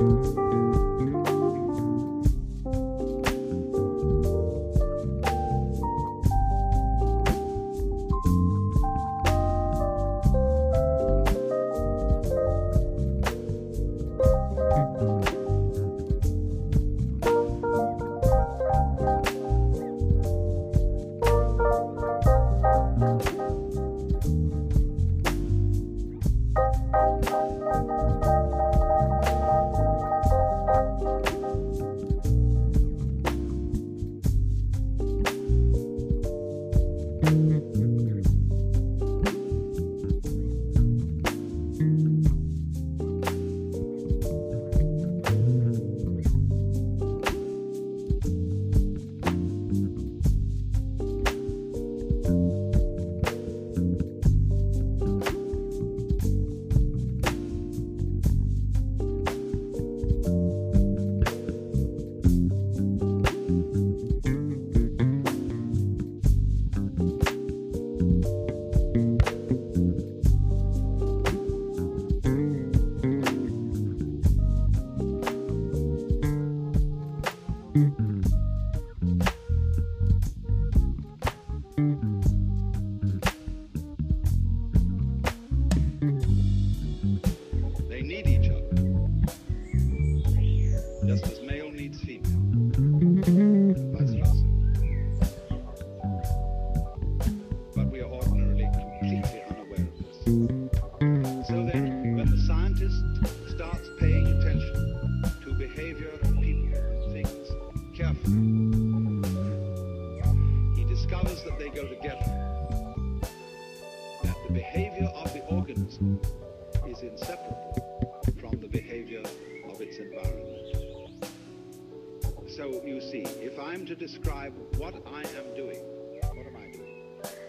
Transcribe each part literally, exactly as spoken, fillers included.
Describe what I am doing. What am I doing?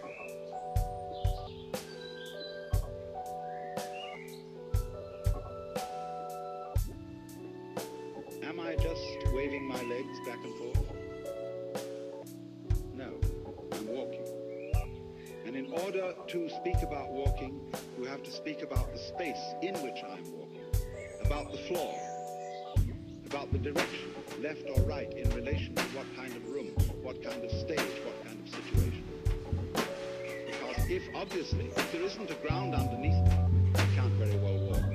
Am I just waving my legs back and forth? No, I'm walking. And in order to speak about walking, you have to speak about the space in which I'm walking, about the floor, about the direction, left or right, in relation to what kind of room, what kind of stage, what kind of situation. Because if, obviously, if there isn't a ground underneath me, I can't very well walk.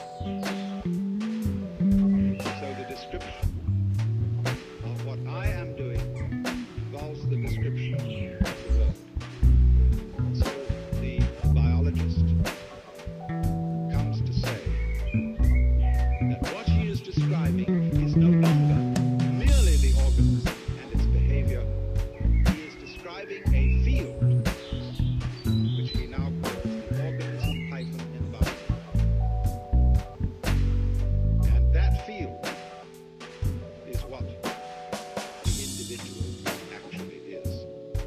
So the description of what I am doing involves the description of the world. So the biologist comes to say that what he is describing is no longer merely the organism and its behavior. He is describing a field, which he now calls the organism-hyphen environment. And that field is what the individual actually is.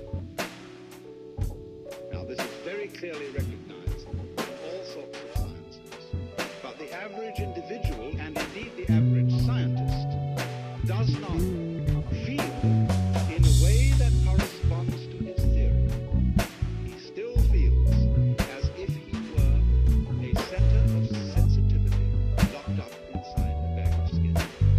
Now, this is very clearly recognized in all sorts of sciences. But the average individual, and indeed the average scientist, does not feel in a way that corresponds to his theory. He still feels as if he were a center of sensitivity locked up inside a bag of skin.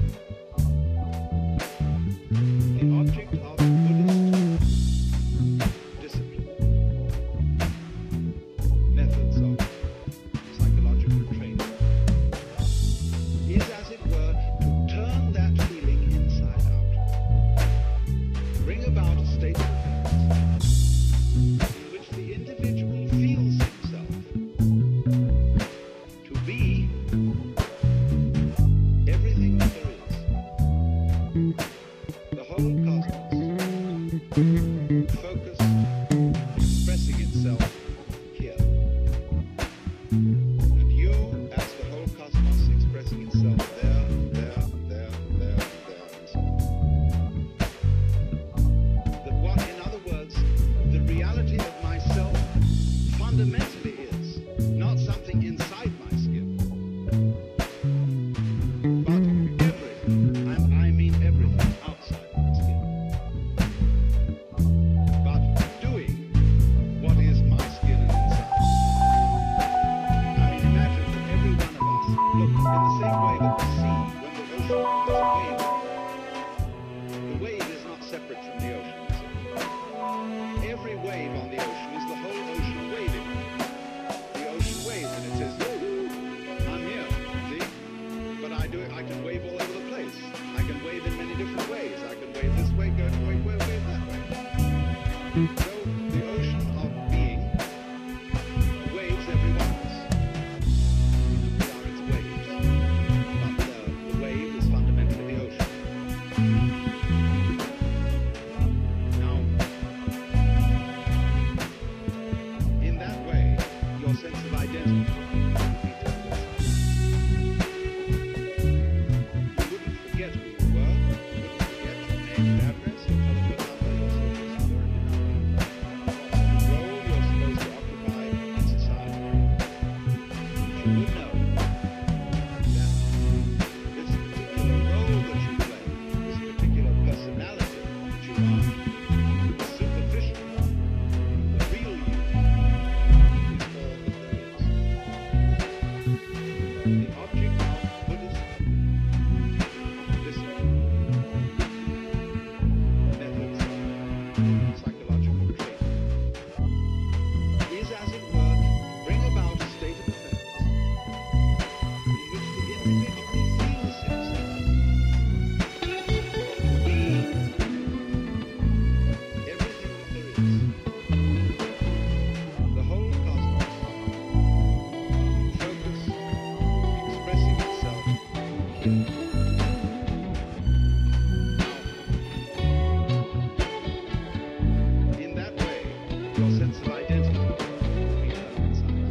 The object of Buddhist discipline, methods of psychological training, is, as it were, to turn that feeling inside out, bring about a state of affairs in which the individual feels himself to be everything that there is, the whole cosmos, focused, expressing itself here. And you, as the whole cosmos, expressing itself there, there, there, there, there, and so on. That what, in other words, the reality of myself fundamentally is not something inside my skin, but everything. I, I mean everything. ocean is waving. The wave is not separate from the ocean. Every wave on the ocean is the whole ocean waving. The ocean waves and it says, "Woo-hoo, I'm here." See? But I do it. I can wave all over the place. I can wave in many different ways. I can wave this way, go wave, wave, wave that way. So the ocean of being waves every one of us. We are its waves. But uh, the wave is fundamentally the ocean. Now, in that way, your sense of identity would be totally You wouldn't forget who you were. You wouldn't forget your name and address, your telephone number, your social security number, the role you're supposed to occupy in society. But you would know that this particular role that you play, this particular personality that you are, is superficial. The real you is all that there is. The object of Buddhist discipline, methods of psychological training, is, as it were, to bring about a state of affairs in which the individual feels himself to be everything that there is, the whole cosmos, focus, expressing itself here. In that way, your sense of identity would be emphasized.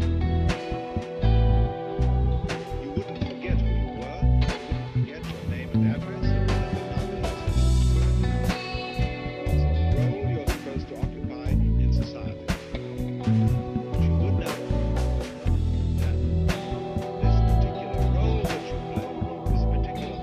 You wouldn't forget who you were. You wouldn't forget your name and address, your telephone number, your social security number. So the role you're supposed to occupy in society. But you would know that this particular role that you play, this particular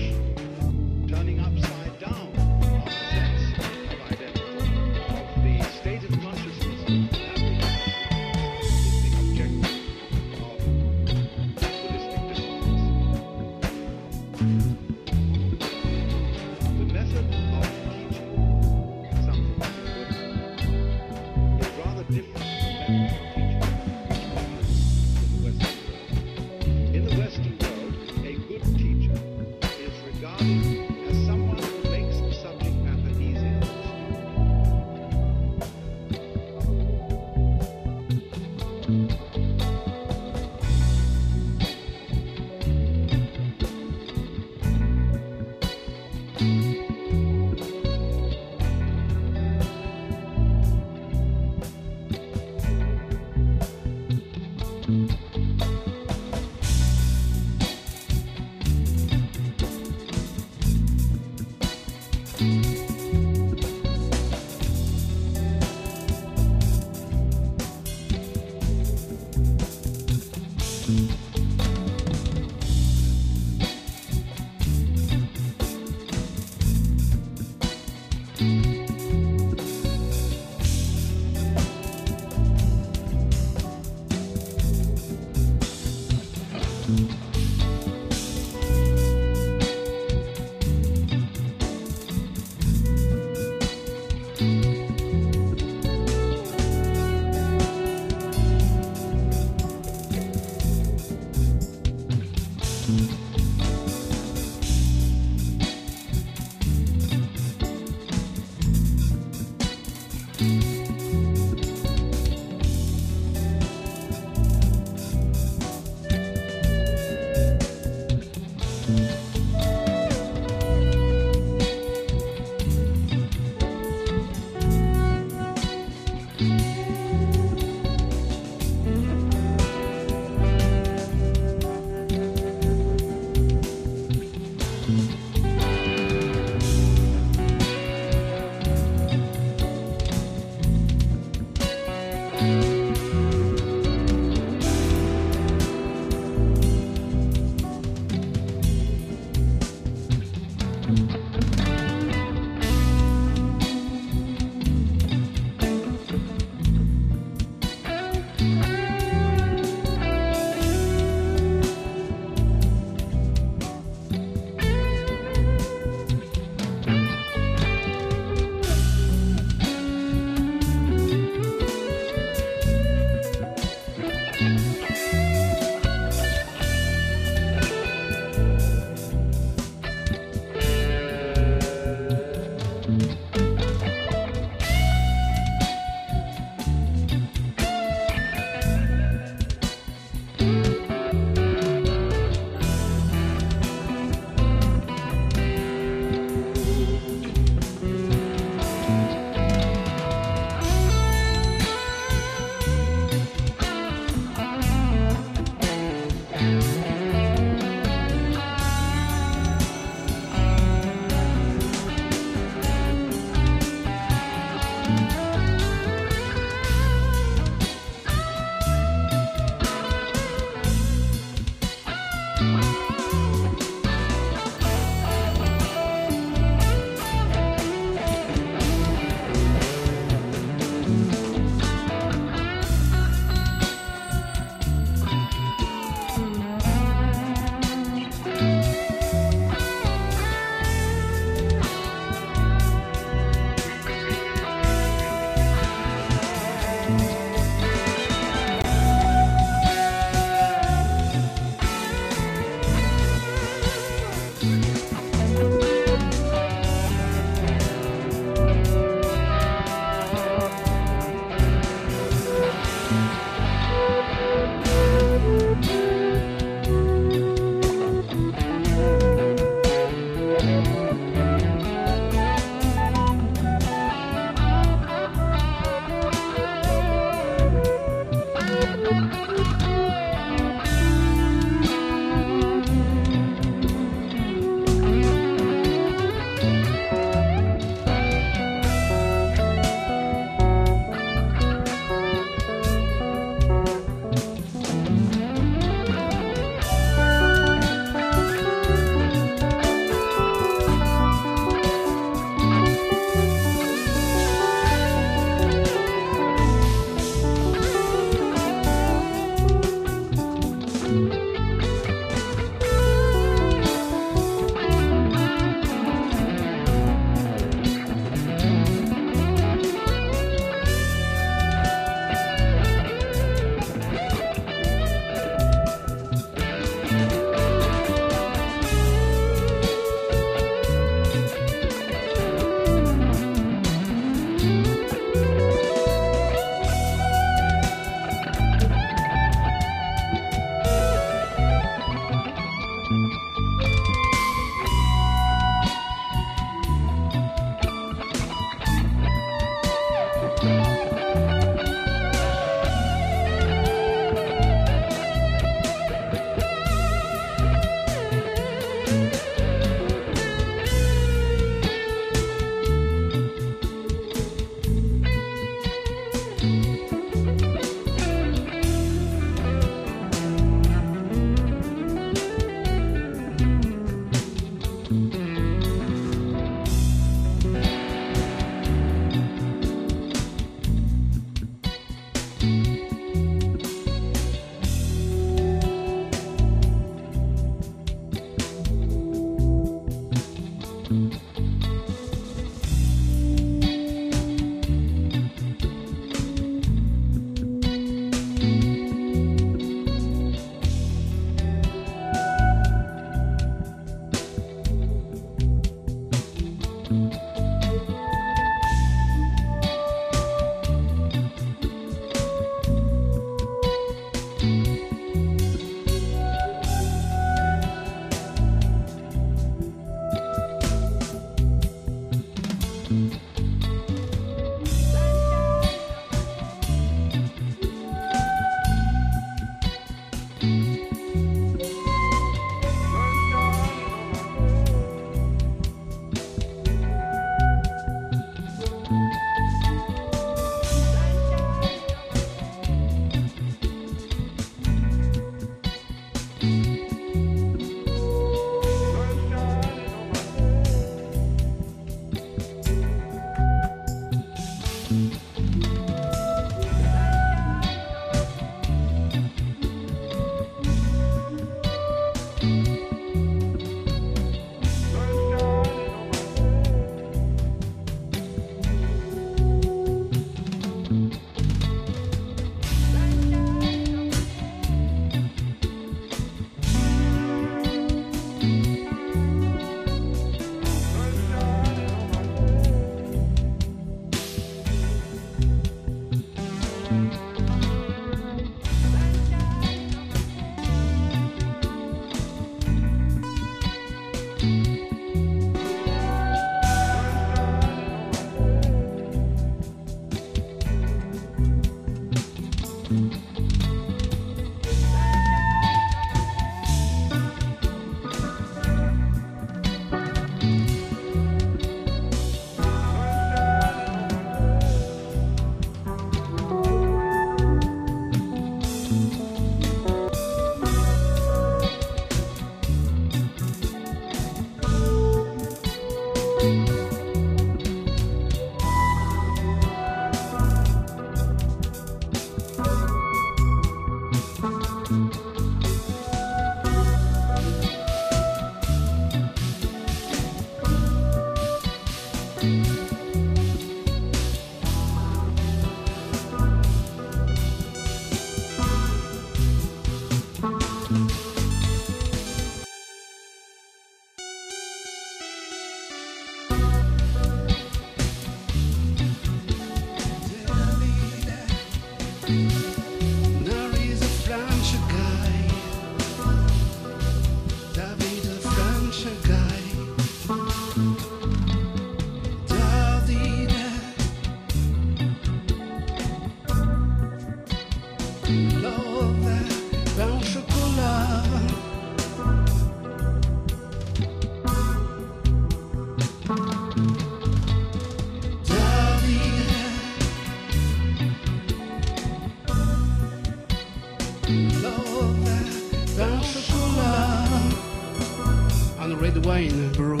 red wine, bro.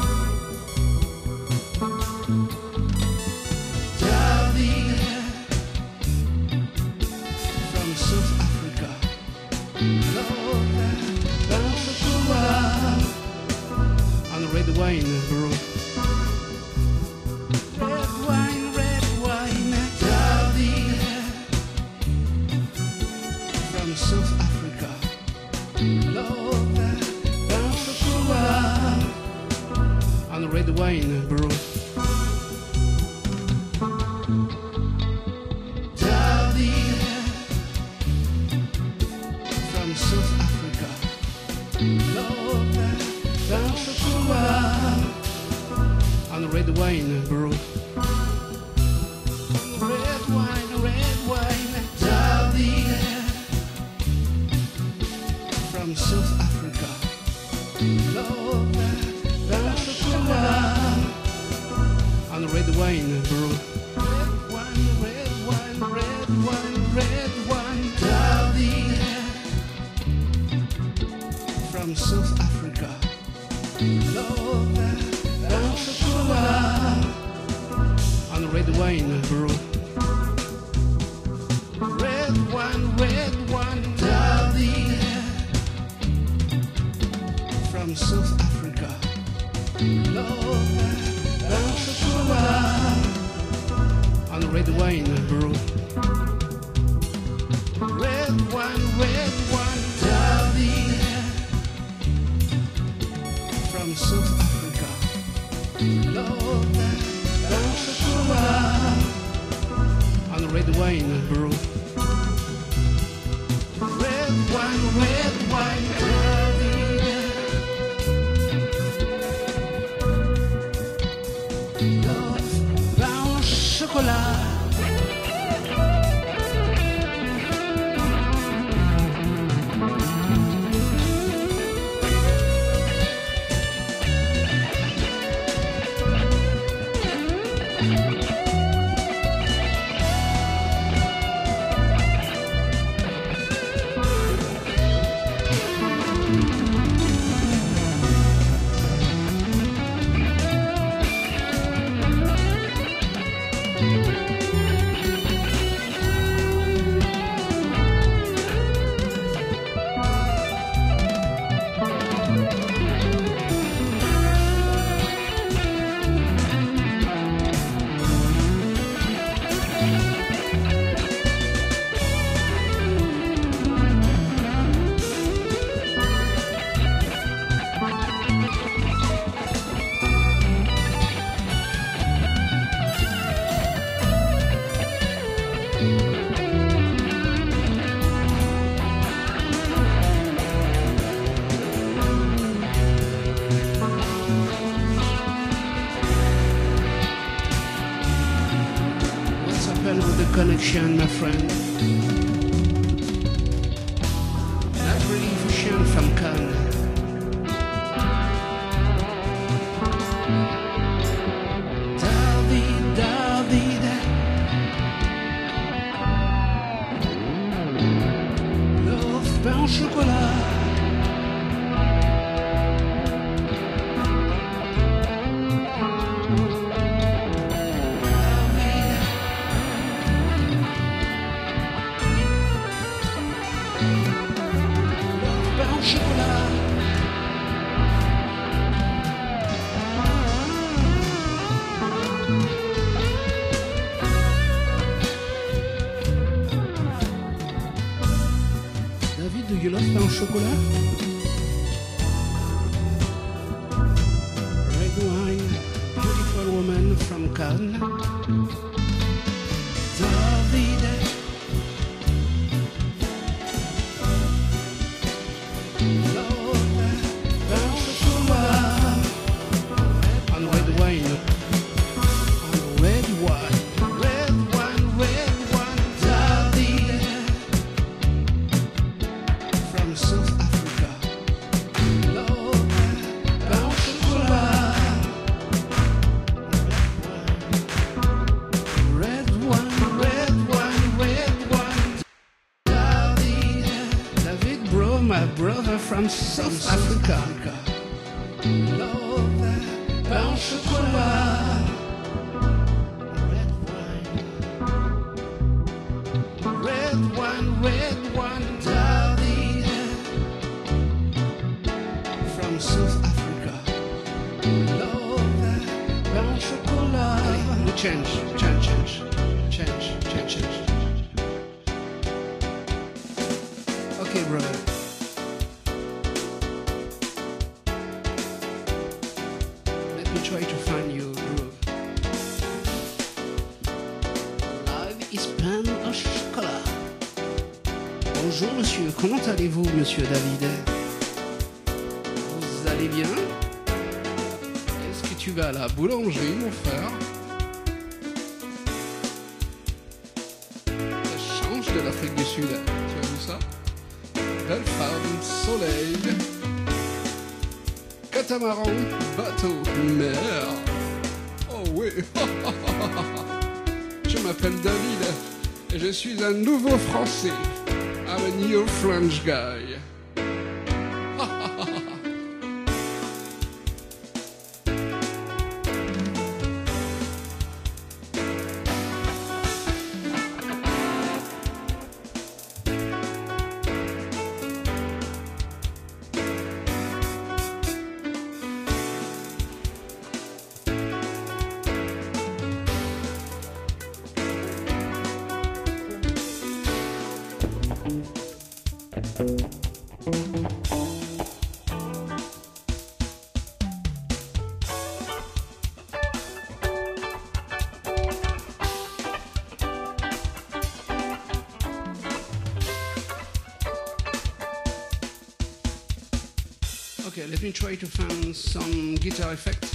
David from South Africa. Love that on red wine, bro. Red wine, red wine, David from South Africa. Love that on red wine, bro. David from South Africa. Love that on red wine, bro. Red wine, red wine, David from South Africa. Love that on red wine, bro. Red wine, red wine, red wine, red wine, David from South Africa. Love that on red wine, bro. Red wine, red wine, David from South Africa. Love on red wine, bro. Red wine, red wine, David from South Africa. Love on red wine, bro. Red wine, red wine, David. Love, pain au chocolat. With the connection, my friend. Not really fusion from Cannes. David, David. Love, pain au chocolat. David, do you love pain au chocolat? Red wine, beautiful woman from Cannes. David. On red wine, on red wine, red wine, red wine, David from South Africa. Love, pain au chocolat. Red wine, red wine, red wine, David. David, bro, my brother from South Africa. Love that pain au chocolat. Red wine, red wine, red wine, darling. From South Africa. Love that pain au chocolat. We change, change, change, change, change, change. Okay, brother. Let me try to find you a groove. Life is pain au chocolat. Bonjour monsieur, comment allez-vous monsieur David? Vous allez bien? Est-ce que tu vas à la boulangerie mon frère? Ça change de l'Afrique du Sud, tu as vu ça? Belle femme, soleil, catamaran, bateau, mer. Oh oui. Je m'appelle David et je suis un nouveau Français. I'm a new French guy. Okay, let me try to find some guitar effect.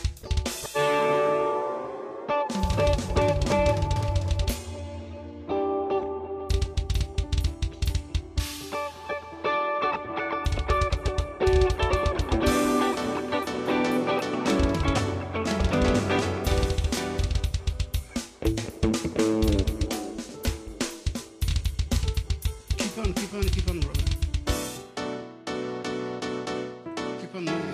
Keep on, keep on, keep on, brother. Keep on moving.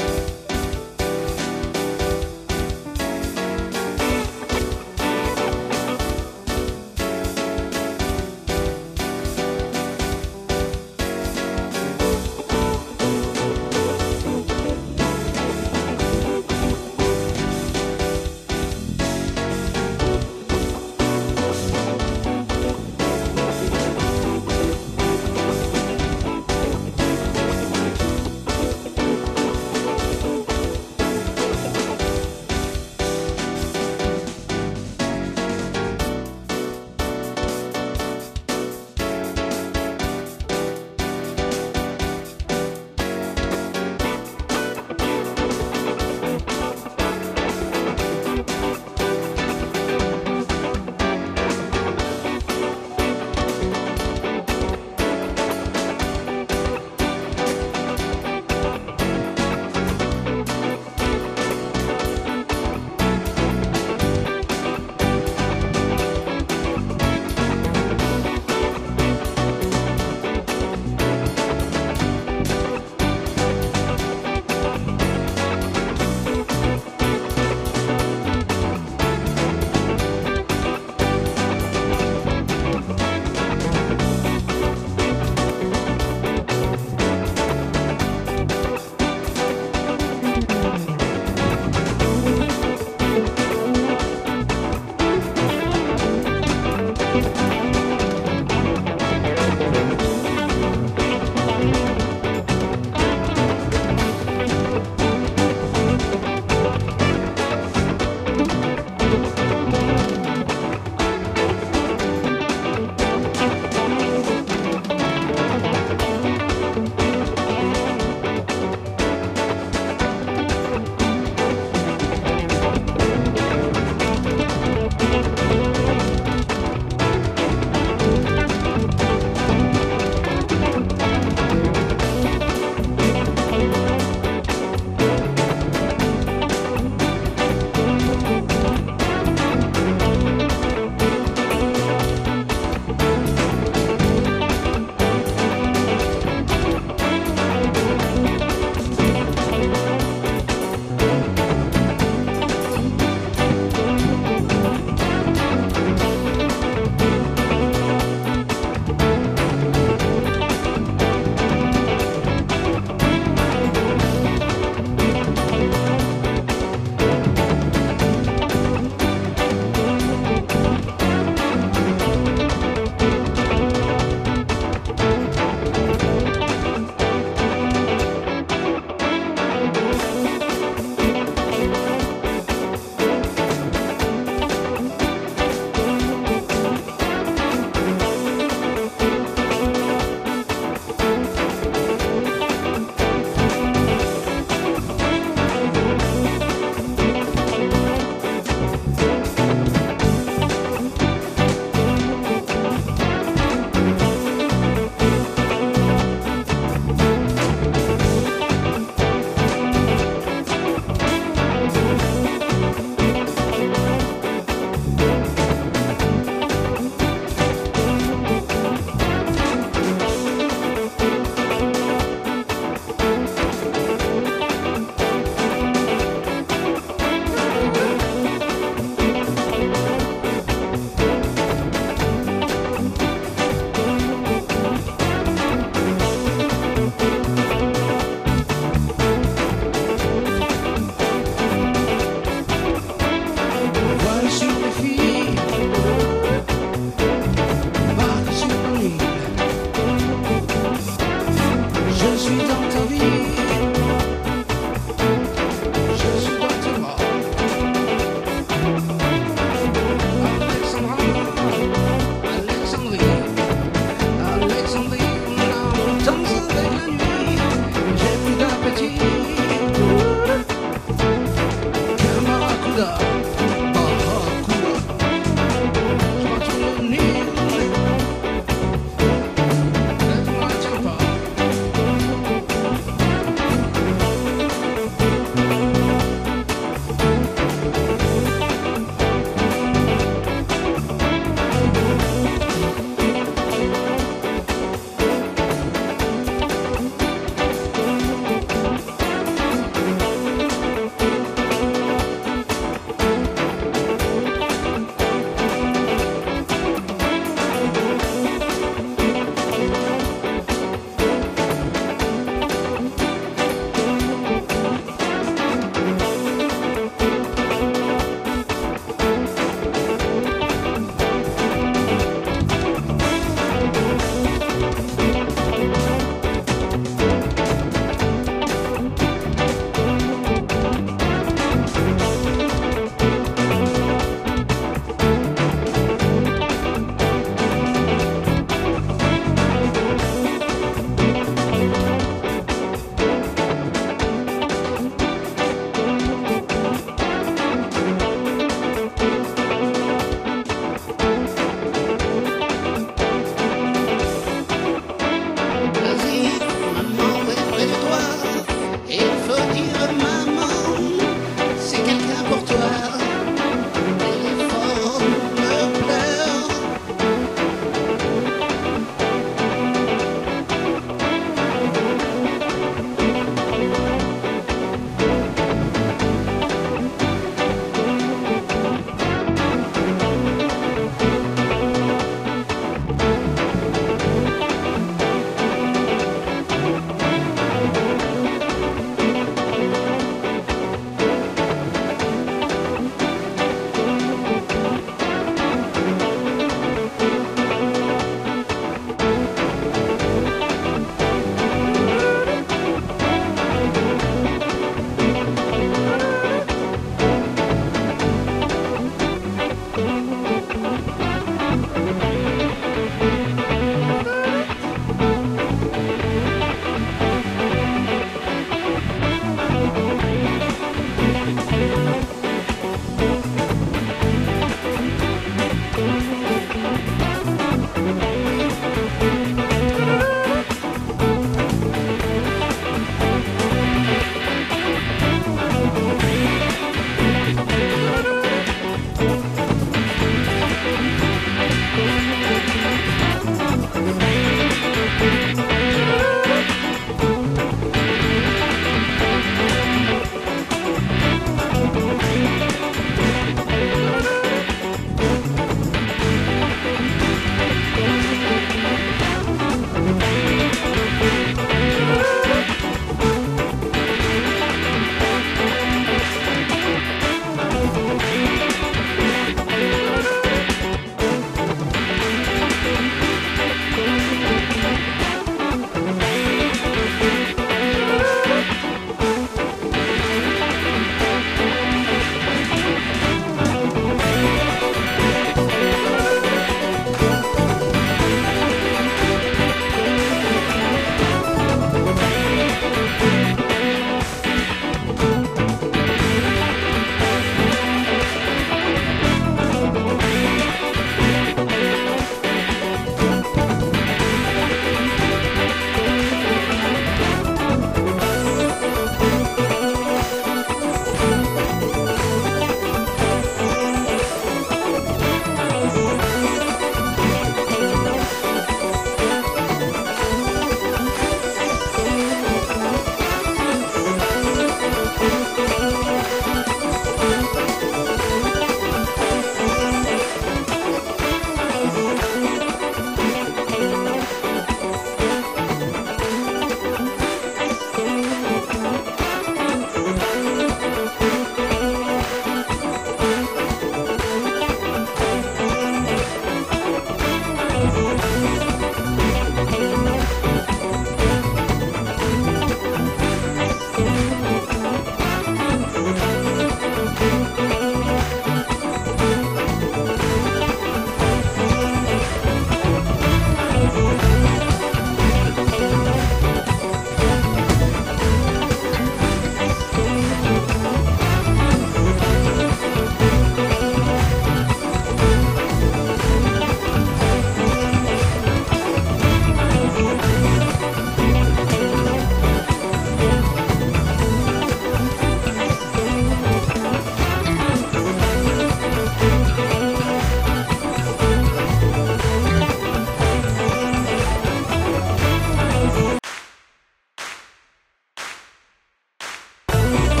If